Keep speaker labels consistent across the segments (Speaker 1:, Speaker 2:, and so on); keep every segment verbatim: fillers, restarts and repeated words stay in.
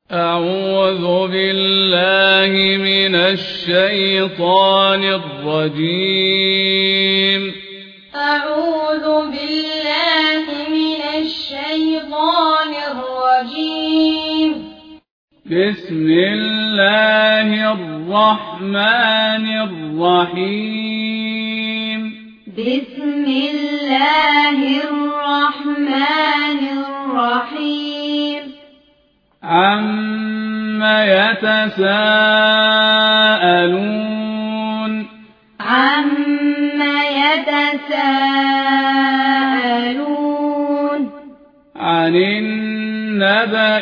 Speaker 1: أعوذ بالله من الشيطان الرجيم
Speaker 2: أعوذ بالله من الشيطان الرجيم
Speaker 1: بسم الله الرحمن الرحيم
Speaker 2: بسم الله الرحمن الرحيم
Speaker 1: عَمَّ يتساءلون
Speaker 2: عَمَّ يتساءلون
Speaker 1: عن النبأ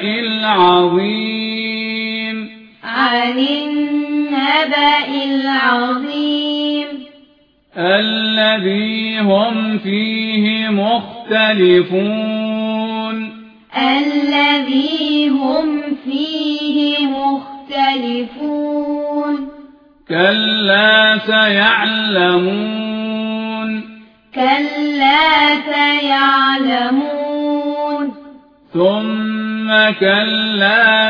Speaker 1: العظيم
Speaker 2: عن النبأ العظيم
Speaker 1: الذي هم فيه مختلفون
Speaker 2: الذي هم فيه مختلفون
Speaker 1: كلا سيعلمون
Speaker 2: كلا سيعلمون
Speaker 1: ثم كلا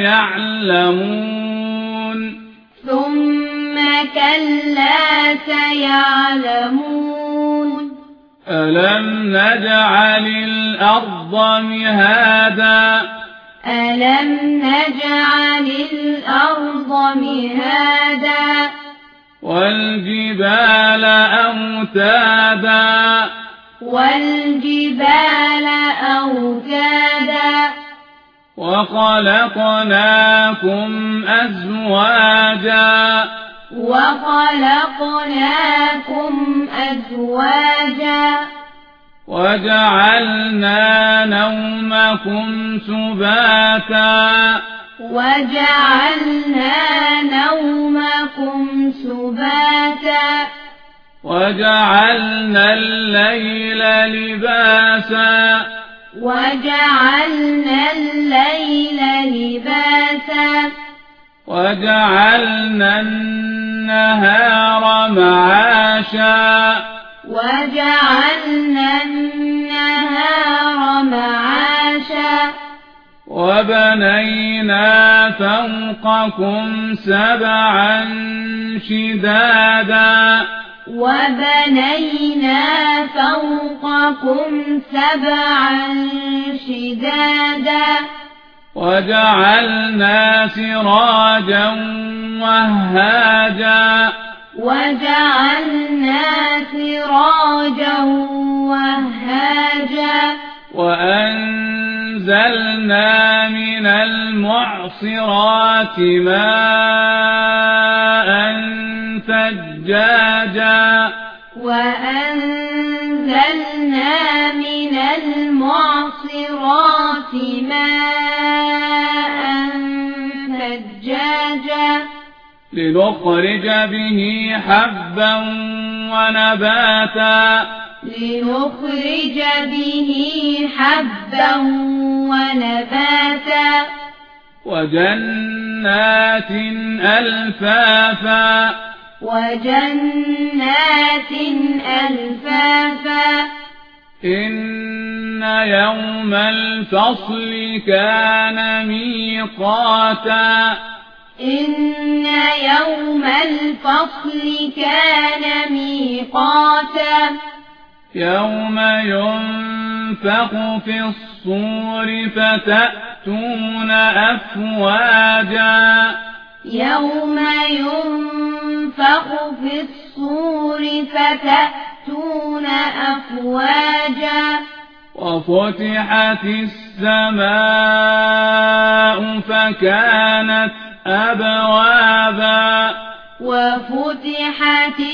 Speaker 1: سيعلمون
Speaker 2: ثم كلا سيعلمون
Speaker 1: ألم نجعل الأرض مهادا
Speaker 2: ألم نجعل الأرض مهادا
Speaker 1: والجبال أوتادا
Speaker 2: والجبال أوتادا
Speaker 1: وخلقناكم أزواجا
Speaker 2: وخلقناكم أزواجا
Speaker 1: وجعلنا نومكم سباتا
Speaker 2: وجعلنا نومكم سباتا
Speaker 1: وجعلنا الليل لباسا
Speaker 2: وجعلنا الليل لباسا
Speaker 1: وجعلنا النهار معاشا
Speaker 2: وجعلنا النهار معاشا
Speaker 1: وبنينا فوقكم سبعا شدادا
Speaker 2: وبنينا فوقكم سبعا شدادا
Speaker 1: وجعلنا سراجا وهاجا
Speaker 2: وجعلنا سراجا وهاجا
Speaker 1: وأنزلنا من المعصرات ماء ثجاجا
Speaker 2: وأنزلنا من المعصرات ماء ثجاجا
Speaker 1: لنخرج به حبا ونباتا
Speaker 2: لنخرج به حبا ونباتا
Speaker 1: وجنات ألفافا
Speaker 2: وجنات ألفافا
Speaker 1: إن يوم الفصل كان ميقاتا
Speaker 2: إن يوم الفصل كان ميقاتا
Speaker 1: يوم ينفخ في الصور فتأتون أفواجا
Speaker 2: يوم ينفخ في الصور فتأتون أفواجا
Speaker 1: وفتحت السماء فكانت أبوابا
Speaker 2: وفتحت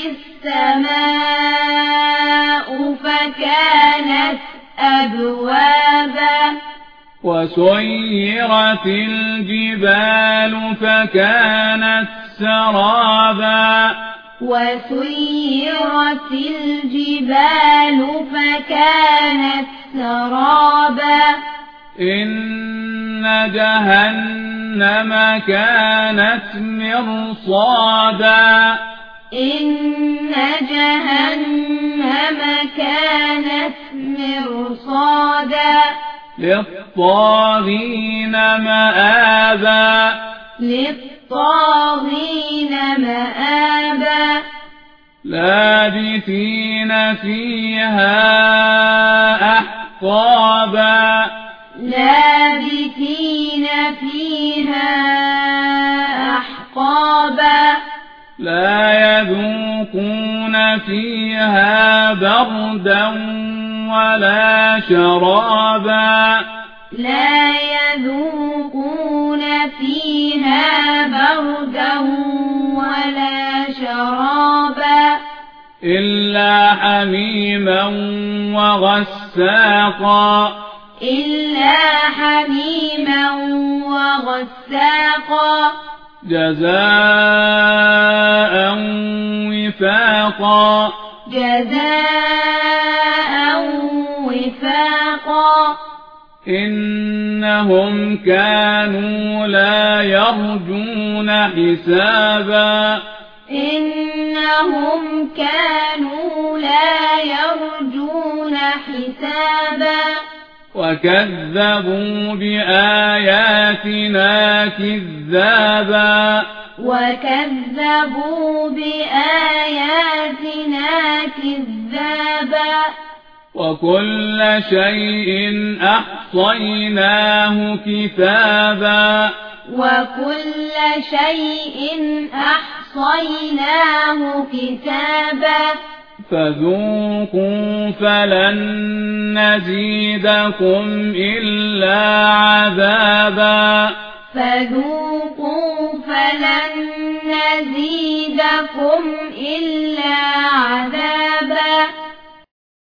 Speaker 2: السماء فكانت أبوابا
Speaker 1: وسيرت الجبال فكانت سرابا
Speaker 2: وسيرت الجبال فكانت سرابا
Speaker 1: إن جهنم كانت مرصادا
Speaker 2: إن جهنم كانت مرصادا
Speaker 1: للطاغين للطاغين مآبا
Speaker 2: للطاغين مآبا
Speaker 1: لابثين فيها أحقابا
Speaker 2: لابثين فيها أحقابا
Speaker 1: لا يذوقون فيها بردا ولا شرابا
Speaker 2: لا يذوقون فيها بردا ولا شرابا
Speaker 1: إلا حميما وغساقا
Speaker 2: إلا حميما وغساقا
Speaker 1: جزاء وفاقا
Speaker 2: جزاء وفاقا
Speaker 1: إنهم كانوا لا يرجون حسابا
Speaker 2: إنهم كانوا لا يرجون حسابا
Speaker 1: وكذبوا بآياتنا كذابا
Speaker 2: وكذبوا بآياتنا كذابا
Speaker 1: وكل شيء أحصيناه كتابا
Speaker 2: وكل شيء أحصيناه كتابا
Speaker 1: فذوقوا فلن نزيدكم إلا عذابا
Speaker 2: فذوقوا فلن نزيدكم إلا عذابا